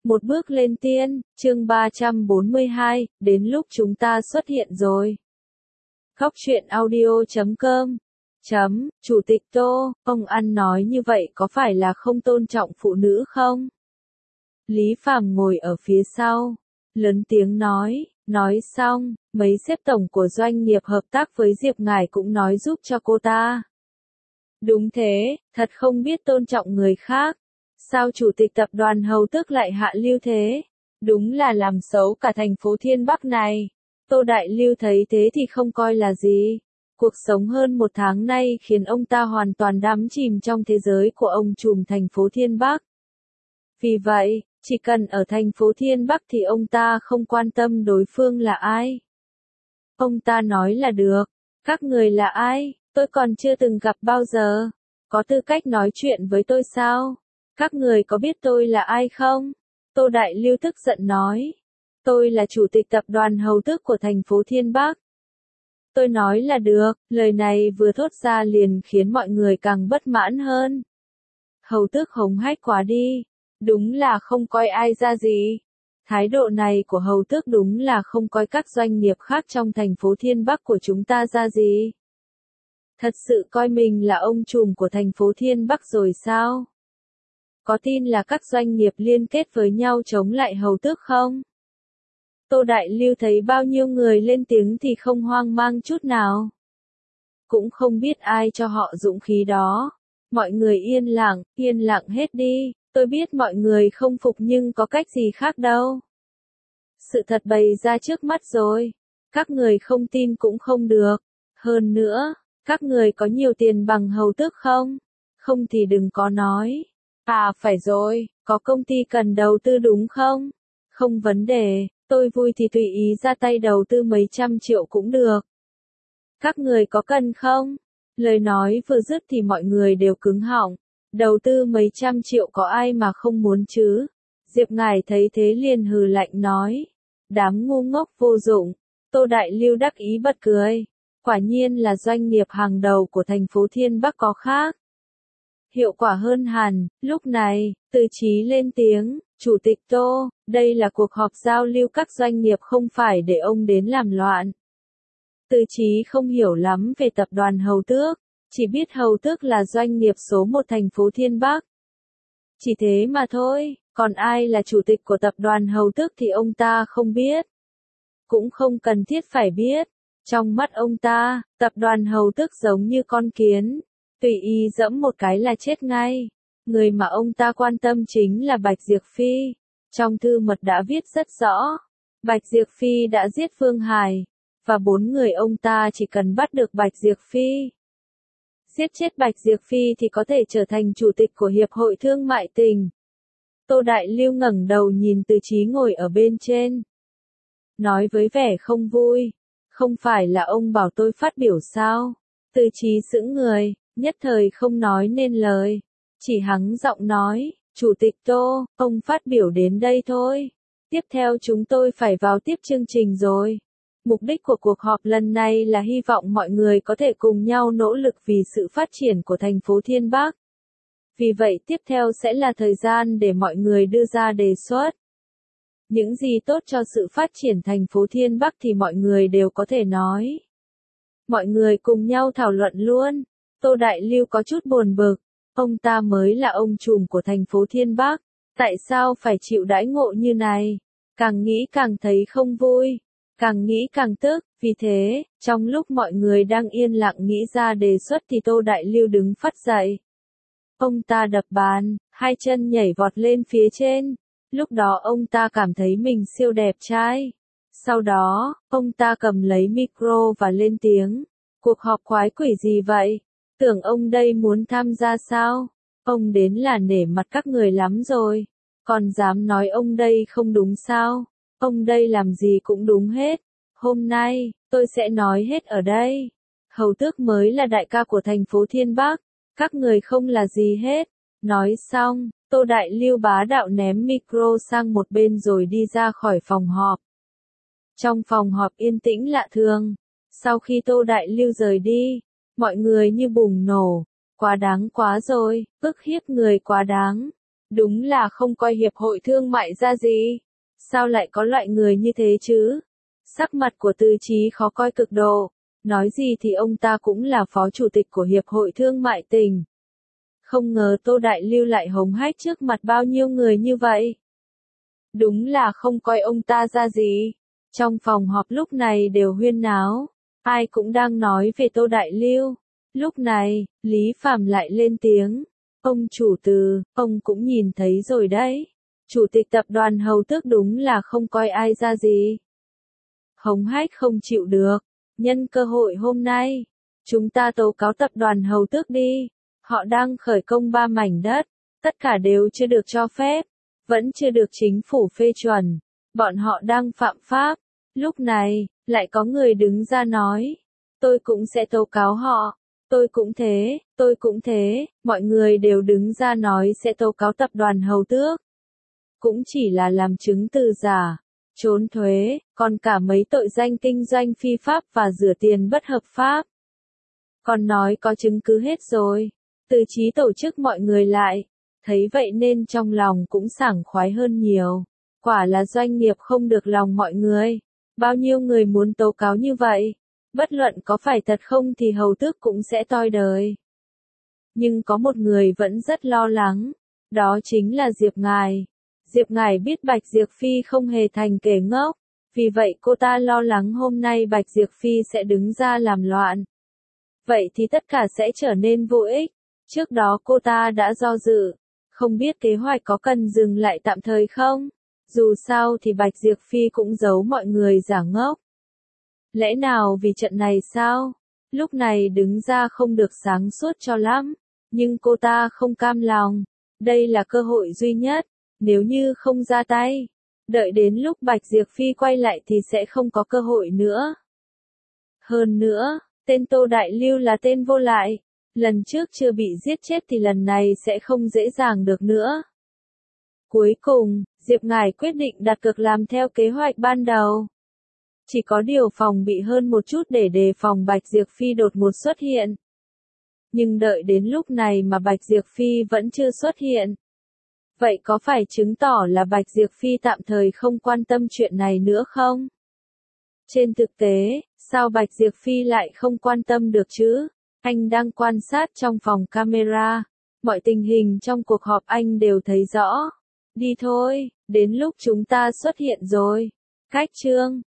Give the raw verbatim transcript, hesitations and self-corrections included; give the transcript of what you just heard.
Một bước lên tiên, chương ba trăm bốn mươi hai, đến lúc chúng ta xuất hiện rồi. Góc truyện audio chấm com chấm, Chủ tịch Tô, ông ăn nói như vậy có phải là không tôn trọng phụ nữ không? Lý Phàm ngồi ở phía sau, lớn tiếng nói, nói xong, mấy sếp tổng của doanh nghiệp hợp tác với Diệp Ngải cũng nói giúp cho cô ta. Đúng thế, thật không biết tôn trọng người khác. Sao chủ tịch tập đoàn Hầu Tước lại hạ lưu thế? Đúng là làm xấu cả thành phố Thiên Bắc này. Tô Đại Lưu thấy thế thì không coi là gì. Cuộc sống hơn một tháng nay khiến ông ta hoàn toàn đắm chìm trong thế giới của ông trùm thành phố Thiên Bắc. Vì vậy, chỉ cần ở thành phố Thiên Bắc thì ông ta không quan tâm đối phương là ai. Ông ta nói là được. Các người là ai? Tôi còn chưa từng gặp bao giờ. Có tư cách nói chuyện với tôi sao? Các người có biết tôi là ai không? Tô Đại Lưu tức giận nói. Tôi là chủ tịch tập đoàn Hầu Tước của thành phố Thiên Bắc. Tôi nói là được, lời này vừa thốt ra liền khiến mọi người càng bất mãn hơn. Hầu Tước hống hách quá đi. Đúng là không coi ai ra gì. Thái độ này của Hầu Tước đúng là không coi các doanh nghiệp khác trong thành phố Thiên Bắc của chúng ta ra gì. Thật sự coi mình là ông trùm của thành phố Thiên Bắc rồi sao? Có tin là các doanh nghiệp liên kết với nhau chống lại Hầu Tước không? Tô Đại Lưu thấy bao nhiêu người lên tiếng thì không hoang mang chút nào. Cũng không biết ai cho họ dũng khí đó. Mọi người yên lặng, yên lặng hết đi. Tôi biết mọi người không phục nhưng có cách gì khác đâu. Sự thật bày ra trước mắt rồi. Các người không tin cũng không được. Hơn nữa, các người có nhiều tiền bằng Hầu Tước không? Không thì đừng có nói. À phải rồi, có công ty cần đầu tư đúng không? Không vấn đề, tôi vui thì tùy ý ra tay đầu tư mấy trăm triệu cũng được. Các người có cần không? Lời nói vừa dứt thì mọi người đều cứng họng. Đầu tư mấy trăm triệu có ai mà không muốn chứ? Diệp Ngải thấy thế liền hừ lạnh nói. Đám ngu ngốc vô dụng. Tô Đại Lưu đắc ý bật cười. Quả nhiên là doanh nghiệp hàng đầu của thành phố Thiên Bắc có khác. Hiệu quả hơn hẳn, lúc này, Từ Chí lên tiếng, Chủ tịch Tô, đây là cuộc họp giao lưu các doanh nghiệp không phải để ông đến làm loạn. Từ Chí không hiểu lắm về tập đoàn Hầu Tước, chỉ biết Hầu Tước là doanh nghiệp số một thành phố Thiên Bắc. Chỉ thế mà thôi, còn ai là chủ tịch của tập đoàn Hầu Tước thì ông ta không biết. Cũng không cần thiết phải biết. Trong mắt ông ta, tập đoàn Hầu Tước giống như con kiến. Tùy ý dẫm một cái là chết ngay. Người mà ông ta quan tâm chính là Bạch Diệp Phi. Trong thư mật đã viết rất rõ. Bạch Diệp Phi đã giết Phương Hải. Và bốn người ông ta chỉ cần bắt được Bạch Diệp Phi. Giết chết Bạch Diệp Phi thì có thể trở thành chủ tịch của Hiệp hội Thương mại tỉnh. Tô Đại Lưu ngẩng đầu nhìn Từ Chí ngồi ở bên trên. Nói với vẻ không vui. Không phải là ông bảo tôi phát biểu sao? Từ Chí sững người, nhất thời không nói nên lời. Chỉ hắng giọng nói, Chủ tịch Tô, ông phát biểu đến đây thôi. Tiếp theo chúng tôi phải vào tiếp chương trình rồi. Mục đích của cuộc họp lần này là hy vọng mọi người có thể cùng nhau nỗ lực vì sự phát triển của thành phố Thiên Bắc. Vì vậy tiếp theo sẽ là thời gian để mọi người đưa ra đề xuất. Những gì tốt cho sự phát triển thành phố Thiên Bắc thì mọi người đều có thể nói. Mọi người cùng nhau thảo luận luôn. Tô Đại Lưu có chút buồn bực. Ông ta mới là ông trùm của thành phố Thiên Bắc. Tại sao phải chịu đãi ngộ như này? Càng nghĩ càng thấy không vui. Càng nghĩ càng tức. Vì thế, trong lúc mọi người đang yên lặng nghĩ ra đề xuất thì Tô Đại Lưu đứng phắt dậy. Ông ta đập bàn, hai chân nhảy vọt lên phía trên. Lúc đó ông ta cảm thấy mình siêu đẹp trai. Sau đó, ông ta cầm lấy micro và lên tiếng. Cuộc họp quái quỷ gì vậy? Tưởng ông đây muốn tham gia sao? Ông đến là nể mặt các người lắm rồi. Còn dám nói ông đây không đúng sao? Ông đây làm gì cũng đúng hết. Hôm nay, tôi sẽ nói hết ở đây. Hầu Tước mới là đại ca của thành phố Thiên Bắc. Các người không là gì hết. Nói xong, Tô Đại Lưu bá đạo ném micro sang một bên rồi đi ra khỏi phòng họp. Trong phòng họp yên tĩnh lạ thường. Sau khi Tô Đại Lưu rời đi, mọi người như bùng nổ. Quá đáng quá rồi, ức hiếp người quá đáng. Đúng là không coi hiệp hội thương mại ra gì. Sao lại có loại người như thế chứ? Sắc mặt của Từ Chí khó coi cực độ. Nói gì thì ông ta cũng là phó chủ tịch của hiệp hội thương mại tỉnh. Không ngờ Tô Đại Lưu lại hống hách trước mặt bao nhiêu người như vậy. Đúng là không coi ông ta ra gì. Trong phòng họp lúc này đều huyên náo. Ai cũng đang nói về Tô Đại Lưu. Lúc này, Lý Phàm lại lên tiếng. Ông chủ Từ, ông cũng nhìn thấy rồi đấy. Chủ tịch tập đoàn Hầu Tước đúng là không coi ai ra gì. Hống hách không chịu được. Nhân cơ hội hôm nay, chúng ta tố cáo tập đoàn Hầu Tước đi. Họ đang khởi công ba mảnh đất. Tất cả đều chưa được cho phép. Vẫn chưa được chính phủ phê chuẩn. Bọn họ đang phạm pháp. Lúc này, lại có người đứng ra nói. Tôi cũng sẽ tố cáo họ. Tôi cũng thế, tôi cũng thế. Mọi người đều đứng ra nói sẽ tố cáo tập đoàn Hầu Tước. Cũng chỉ là làm chứng từ giả, trốn thuế, còn cả mấy tội danh kinh doanh phi pháp và rửa tiền bất hợp pháp. Còn nói có chứng cứ hết rồi. Từ Chí tổ chức mọi người lại. Thấy vậy nên trong lòng cũng sảng khoái hơn nhiều. Quả là doanh nghiệp không được lòng mọi người. Bao nhiêu người muốn tố cáo như vậy. Bất luận có phải thật không thì Hầu Tước cũng sẽ toi đời. Nhưng có một người vẫn rất lo lắng. Đó chính là Diệp Ngải. Diệp Ngải biết Bạch Diệp Phi không hề thành kẻ ngốc. Vì vậy cô ta lo lắng hôm nay Bạch Diệp Phi sẽ đứng ra làm loạn. Vậy thì tất cả sẽ trở nên vô ích. Trước đó cô ta đã do dự. Không biết kế hoạch có cần dừng lại tạm thời không? Dù sao thì Bạch Diệp Phi cũng giấu mọi người giả ngốc. Lẽ nào vì trận này sao? Lúc này đứng ra không được sáng suốt cho lắm. Nhưng cô ta không cam lòng. Đây là cơ hội duy nhất. Nếu như không ra tay, đợi đến lúc Bạch Diệp Phi quay lại thì sẽ không có cơ hội nữa. Hơn nữa, tên Tô Đại Lưu là tên vô lại. Lần trước chưa bị giết chết thì lần này sẽ không dễ dàng được nữa. Cuối cùng, Diệp Ngải quyết định đặt cược làm theo kế hoạch ban đầu. Chỉ có điều phòng bị hơn một chút để đề phòng Bạch Diệp Phi đột ngột xuất hiện. Nhưng đợi đến lúc này mà Bạch Diệp Phi vẫn chưa xuất hiện. Vậy có phải chứng tỏ là Bạch Diệp Phi tạm thời không quan tâm chuyện này nữa không? Trên thực tế, sao Bạch Diệp Phi lại không quan tâm được chứ? Anh đang quan sát trong phòng camera. Mọi tình hình trong cuộc họp anh đều thấy rõ. Đi thôi, đến lúc chúng ta xuất hiện rồi. Cách chương